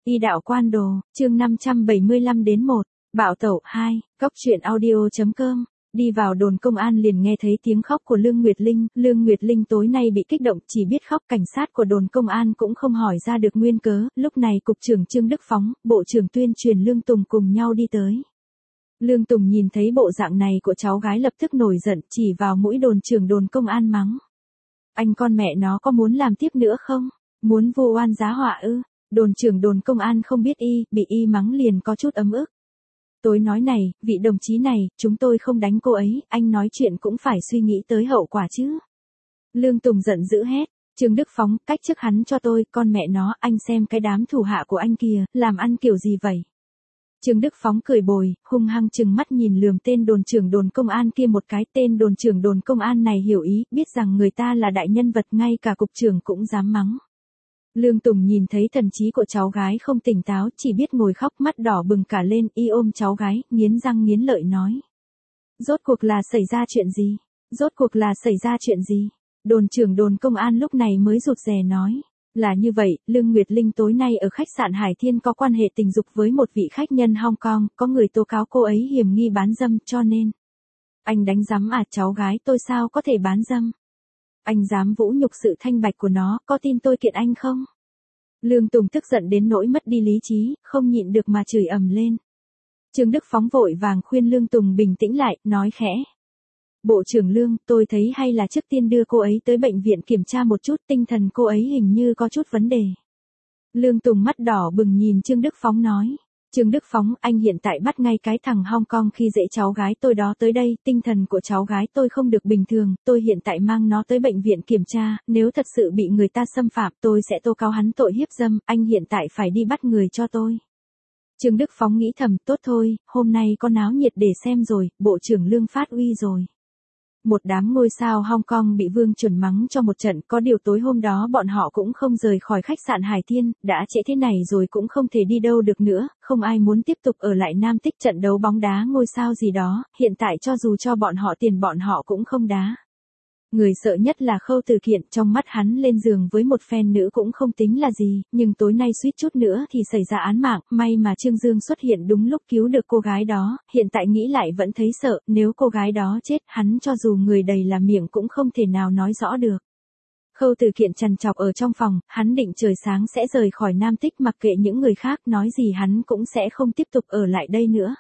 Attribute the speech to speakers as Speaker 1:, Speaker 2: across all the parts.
Speaker 1: Y đạo quan đồ, chương 575 đến 1, bạo tẩu 2, góc truyện audio.com. Đi vào đồn công an liền nghe thấy tiếng khóc của Lương Nguyệt Linh tối nay bị kích động chỉ biết khóc, cảnh sát của đồn công an cũng không hỏi ra được nguyên cớ, lúc này cục trưởng Trương Đức Phóng, bộ trưởng tuyên truyền Lương Tùng cùng nhau đi tới. Lương Tùng nhìn thấy bộ dạng này của cháu gái lập tức nổi giận, chỉ vào mũi đồn trưởng đồn công an mắng. Anh con mẹ nó có muốn làm tiếp nữa không? Muốn vu oan giá họa ư? Đồn trưởng đồn công an không biết bị y mắng liền có chút ấm ức. Tôi nói này, vị đồng chí này, chúng tôi không đánh cô ấy, anh nói chuyện cũng phải suy nghĩ tới hậu quả chứ. Lương Tùng giận dữ hét, Trương Đức Phóng, cách chức hắn cho tôi, con mẹ nó, anh xem cái đám thủ hạ của anh kìa, làm ăn kiểu gì vậy? Trương Đức Phóng cười bồi, hung hăng trừng mắt nhìn lườm tên đồn trưởng đồn công an kia một cái, tên đồn trưởng đồn công an này hiểu ý, biết rằng người ta là đại nhân vật, ngay cả cục trưởng cũng dám mắng. Lương Tùng nhìn thấy thần trí của cháu gái không tỉnh táo, chỉ biết ngồi khóc, mắt đỏ bừng cả lên, y ôm cháu gái, nghiến răng nghiến lợi nói. Rốt cuộc là xảy ra chuyện gì? Rốt cuộc là xảy ra chuyện gì? Đồn trưởng đồn công an lúc này mới rụt rè nói. Là như vậy, Lương Nguyệt Linh tối nay ở khách sạn Hải Thiên có quan hệ tình dục với một vị khách nhân Hong Kong, có người tố cáo cô ấy hiểm nghi bán dâm, cho nên. Anh đánh giám à, cháu gái tôi sao có thể bán dâm? Anh dám vũ nhục sự thanh bạch của nó, có tin tôi kiện anh không? Lương Tùng tức giận đến nỗi mất đi lý trí, không nhịn được mà chửi ầm lên. Trương Đức Phóng vội vàng khuyên Lương Tùng bình tĩnh lại, nói khẽ. Bộ trưởng Lương, tôi thấy hay là trước tiên đưa cô ấy tới bệnh viện kiểm tra một chút, tinh thần cô ấy hình như có chút vấn đề. Lương Tùng mắt đỏ bừng nhìn Trương Đức Phóng nói. Trương Đức Phóng, anh hiện tại bắt ngay cái thằng Hong Kong khi dễ cháu gái tôi đó tới đây, tinh thần của cháu gái tôi không được bình thường, tôi hiện tại mang nó tới bệnh viện kiểm tra, nếu thật sự bị người ta xâm phạm tôi sẽ tố cáo hắn tội hiếp dâm, anh hiện tại phải đi bắt người cho tôi. Trương Đức Phóng nghĩ thầm, tốt thôi, hôm nay có náo nhiệt để xem rồi, bộ trưởng Lương phát uy rồi. Một đám ngôi sao Hong Kong bị Vương chuẩn mắng cho một trận, có điều tối hôm đó bọn họ cũng không rời khỏi khách sạn Hải Thiên, đã trễ thế này rồi cũng không thể đi đâu được nữa, không ai muốn tiếp tục ở lại Nam Tích trận đấu bóng đá ngôi sao gì đó, hiện tại cho dù cho bọn họ tiền bọn họ cũng không đá. Người sợ nhất là Khâu Từ Kiện, trong mắt hắn lên giường với một fan nữ cũng không tính là gì, nhưng tối nay suýt chút nữa thì xảy ra án mạng, may mà Trương Dương xuất hiện đúng lúc cứu được cô gái đó, hiện tại nghĩ lại vẫn thấy sợ, nếu cô gái đó chết, hắn cho dù người đầy là miệng cũng không thể nào nói rõ được. Khâu Từ Kiện trằn trọc ở trong phòng, hắn định trời sáng sẽ rời khỏi Nam Tích mặc kệ những người khác nói gì hắn cũng sẽ không tiếp tục ở lại đây nữa.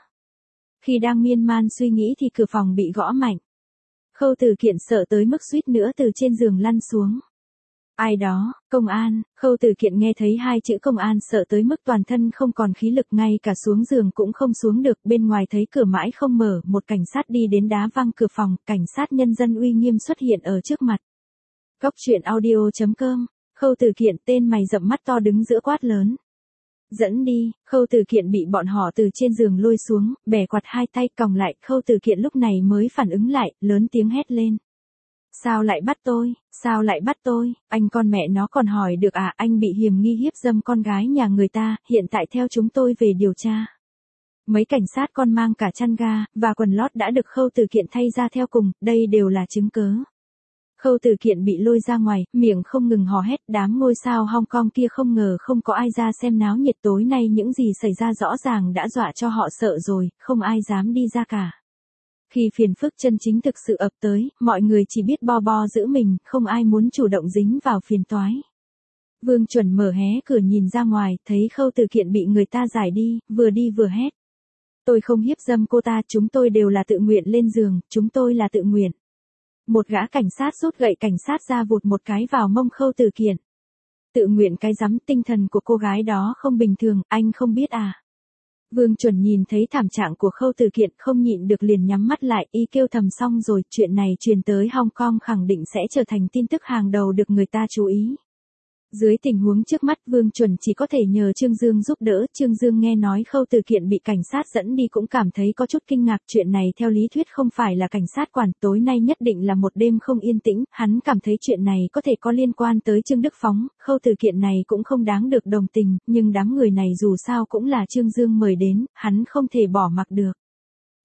Speaker 1: Khi đang miên man suy nghĩ thì cửa phòng bị gõ mạnh. Khâu Từ Kiện sợ tới mức suýt nữa từ trên giường lăn xuống. Ai đó, công an, Khâu Từ Kiện nghe thấy hai chữ công an sợ tới mức toàn thân không còn khí lực, ngay cả xuống giường cũng không xuống được, bên ngoài thấy cửa mãi không mở, một cảnh sát đi đến đá văng cửa phòng, cảnh sát nhân dân uy nghiêm xuất hiện ở trước mặt. Góc truyện audio.com, Khâu Từ Kiện tên mày rậm mắt to đứng giữa quát lớn. Dẫn đi, Khâu Từ Kiện bị bọn họ từ trên giường lôi xuống, bẻ quạt hai tay còng lại, Khâu Từ Kiện lúc này mới phản ứng lại, lớn tiếng hét lên. Sao lại bắt tôi, sao lại bắt tôi, anh con mẹ nó còn hỏi được à, anh bị hiểm nghi hiếp dâm con gái nhà người ta, hiện tại theo chúng tôi về điều tra. Mấy cảnh sát còn mang cả chăn ga, và quần lót đã được Khâu Từ Kiện thay ra theo cùng, đây đều là chứng cớ. Khâu Từ Kiện bị lôi ra ngoài, miệng không ngừng hò hét, đám ngôi sao Hong Kong kia không ngờ không có ai ra xem náo nhiệt, tối nay những gì xảy ra rõ ràng đã dọa cho họ sợ rồi, không ai dám đi ra cả. Khi phiền phức chân chính thực sự ập tới, mọi người chỉ biết bo bo giữ mình, không ai muốn chủ động dính vào phiền toái. Vương chuẩn mở hé cửa nhìn ra ngoài, thấy Khâu Từ Kiện bị người ta giải đi vừa hét. Tôi không hiếp dâm cô ta, chúng tôi đều là tự nguyện lên giường, chúng tôi là tự nguyện. Một gã cảnh sát rút gậy cảnh sát ra vụt một cái vào mông Khâu Từ Kiện. Tự nguyện cái rắm, tinh thần của cô gái đó không bình thường, anh không biết à. Vương chuẩn nhìn thấy thảm trạng của Khâu Từ Kiện không nhịn được liền nhắm mắt lại, y kêu thầm xong rồi, chuyện này truyền tới Hong Kong khẳng định sẽ trở thành tin tức hàng đầu được người ta chú ý. Dưới tình huống trước mắt Vương chuẩn chỉ có thể nhờ Trương Dương giúp đỡ, Trương Dương nghe nói Khâu Từ Kiện bị cảnh sát dẫn đi cũng cảm thấy có chút kinh ngạc, chuyện này theo lý thuyết không phải là cảnh sát quản, tối nay nhất định là một đêm không yên tĩnh, hắn cảm thấy chuyện này có thể có liên quan tới Trương Đức Phóng, Khâu Từ Kiện này cũng không đáng được đồng tình, nhưng đám người này dù sao cũng là Trương Dương mời đến, hắn không thể bỏ mặc được.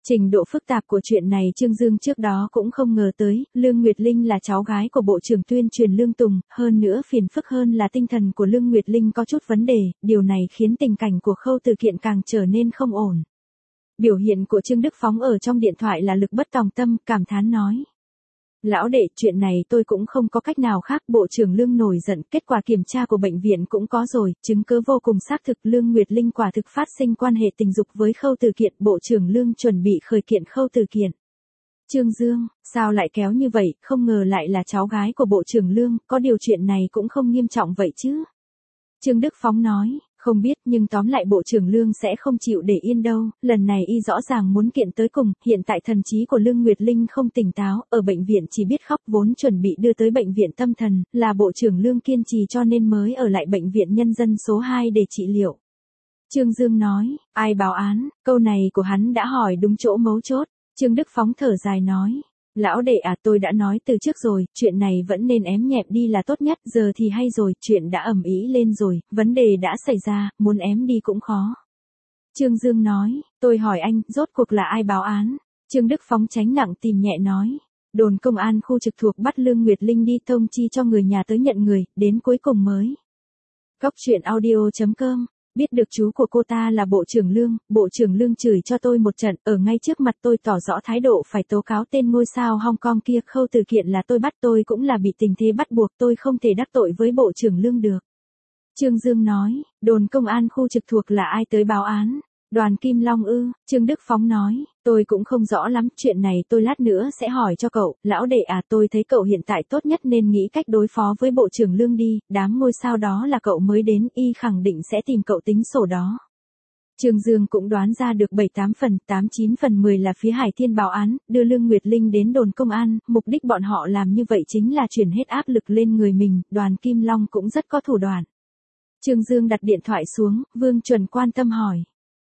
Speaker 1: Trình độ phức tạp của chuyện này Trương Dương trước đó cũng không ngờ tới, Lương Nguyệt Linh là cháu gái của Bộ trưởng Tuyên truyền Lương Tùng, hơn nữa phiền phức hơn là tinh thần của Lương Nguyệt Linh có chút vấn đề, điều này khiến tình cảnh của Khâu Từ Kiện càng trở nên không ổn. Biểu hiện của Trương Đức Phóng ở trong điện thoại là lực bất tòng tâm, cảm thán nói. Lão đệ, chuyện này tôi cũng không có cách nào khác. Bộ trưởng Lương nổi giận, kết quả kiểm tra của bệnh viện cũng có rồi, chứng cứ vô cùng xác thực Lương Nguyệt Linh quả thực phát sinh quan hệ tình dục với Khâu Từ Kiện. Bộ trưởng Lương chuẩn bị khởi kiện Khâu Từ Kiện. Trương Dương, sao lại kéo như vậy, không ngờ lại là cháu gái của Bộ trưởng Lương, có điều chuyện này cũng không nghiêm trọng vậy chứ. Trương Đức Phóng nói. Không biết nhưng tóm lại Bộ trưởng Lương sẽ không chịu để yên đâu, lần này y rõ ràng muốn kiện tới cùng, hiện tại thần trí của Lương Nguyệt Linh không tỉnh táo, ở bệnh viện chỉ biết khóc vốn chuẩn bị đưa tới bệnh viện tâm thần, là Bộ trưởng Lương kiên trì cho nên mới ở lại bệnh viện nhân dân số 2 để trị liệu. Trương Dương nói, ai báo án, câu này của hắn đã hỏi đúng chỗ mấu chốt, Trương Đức Phóng thở dài nói. Lão đệ à, tôi đã nói từ trước rồi, chuyện này vẫn nên ém nhẹm đi là tốt nhất, giờ thì hay rồi, chuyện đã ầm ĩ lên rồi, vấn đề đã xảy ra, muốn ém đi cũng khó. Trương Dương nói, tôi hỏi anh, rốt cuộc là ai báo án? Trương Đức Phóng tránh nặng tìm nhẹ nói, đồn công an khu trực thuộc bắt Lương Nguyệt Linh đi thông chi cho người nhà tới nhận người, đến cuối cùng mới. Cóc truyện audio.com. Biết được chú của cô ta là Bộ trưởng Lương chửi cho tôi một trận, ở ngay trước mặt tôi tỏ rõ thái độ phải tố cáo tên ngôi sao Hong Kong kia. Khâu Từ Kiện là tôi bắt, tôi cũng là bị tình thế bắt buộc, tôi không thể đắc tội với Bộ trưởng Lương được. Trương Dương nói, đồn công an khu trực thuộc là ai tới báo án? Đoàn Kim Long ư? Trương Đức Phóng nói, tôi cũng không rõ lắm, chuyện này tôi lát nữa sẽ hỏi cho cậu. Lão đệ à, tôi thấy cậu hiện tại tốt nhất nên nghĩ cách đối phó với Bộ trưởng Lương đi, đám ngôi sao đó là cậu mới đến, y khẳng định sẽ tìm cậu tính sổ đó. Trương Dương cũng đoán ra được 7-8 phần, 8-9 phần 10 là phía Hải Thiên báo án, đưa Lương Nguyệt Linh đến đồn công an, mục đích bọn họ làm như vậy chính là chuyển hết áp lực lên người mình, Đoàn Kim Long cũng rất có thủ đoạn. Trương Dương đặt điện thoại xuống, Vương Chuẩn quan tâm hỏi.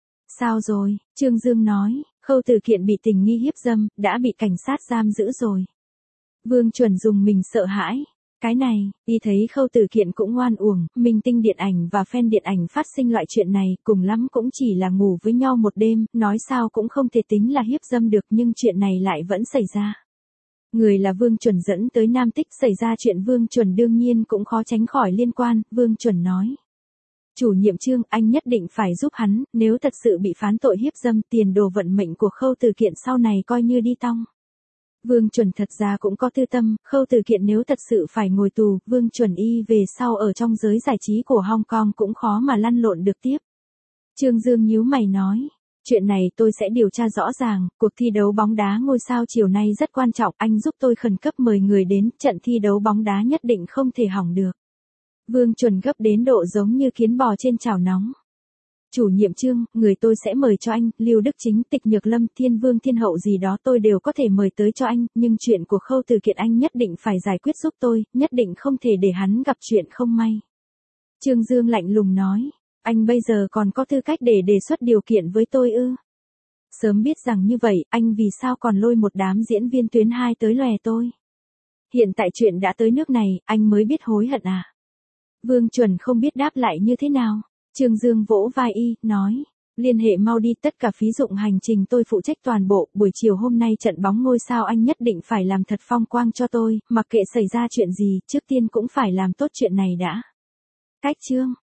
Speaker 1: Sao rồi? Trương Dương nói, Khâu Từ Kiện bị tình nghi hiếp dâm, đã bị cảnh sát giam giữ rồi. Vương Chuẩn dùng mình sợ hãi. Cái này, y thấy Khâu Từ Kiện cũng ngoan uổng, minh tinh điện ảnh và fan điện ảnh phát sinh loại chuyện này, cùng lắm cũng chỉ là ngủ với nhau một đêm, nói sao cũng không thể tính là hiếp dâm được, nhưng chuyện này lại vẫn xảy ra. Người là Vương Chuẩn dẫn tới Nam Tích, xảy ra chuyện Vương Chuẩn đương nhiên cũng khó tránh khỏi liên quan, Vương Chuẩn nói. Chủ nhiệm Trương, anh nhất định phải giúp hắn, nếu thật sự bị phán tội hiếp dâm, tiền đồ vận mệnh của Khâu Từ Kiện sau này coi như đi tong. Vương Chuẩn thật ra cũng có tư tâm, Khâu Từ Kiện nếu thật sự phải ngồi tù, Vương Chuẩn y về sau ở trong giới giải trí của Hong Kong cũng khó mà lăn lộn được tiếp. Trương Dương nhíu mày nói, chuyện này tôi sẽ điều tra rõ ràng, cuộc thi đấu bóng đá ngôi sao chiều nay rất quan trọng, anh giúp tôi khẩn cấp mời người đến, trận thi đấu bóng đá nhất định không thể hỏng được. Vương Chuẩn gấp đến độ giống như kiến bò trên chảo nóng. Chủ nhiệm Trương, người tôi sẽ mời cho anh, Lưu Đức Chính, Tịch Nhược Lâm, Thiên Vương Thiên Hậu gì đó tôi đều có thể mời tới cho anh, nhưng chuyện của Khâu Từ Kiện anh nhất định phải giải quyết giúp tôi, nhất định không thể để hắn gặp chuyện không may. Trương Dương lạnh lùng nói, anh bây giờ còn có tư cách để đề xuất điều kiện với tôi ư? Sớm biết rằng như vậy, anh vì sao còn lôi một đám diễn viên tuyến 2 tới lòe tôi? Hiện tại chuyện đã tới nước này, anh mới biết hối hận à? Vương Chuẩn không biết đáp lại như thế nào. Trương Dương vỗ vai y, nói, liên hệ mau đi, tất cả phí dụng hành trình tôi phụ trách toàn bộ, buổi chiều hôm nay trận bóng ngôi sao anh nhất định phải làm thật phong quang cho tôi, mặc kệ xảy ra chuyện gì, trước tiên cũng phải làm tốt chuyện này đã. Cách Trương.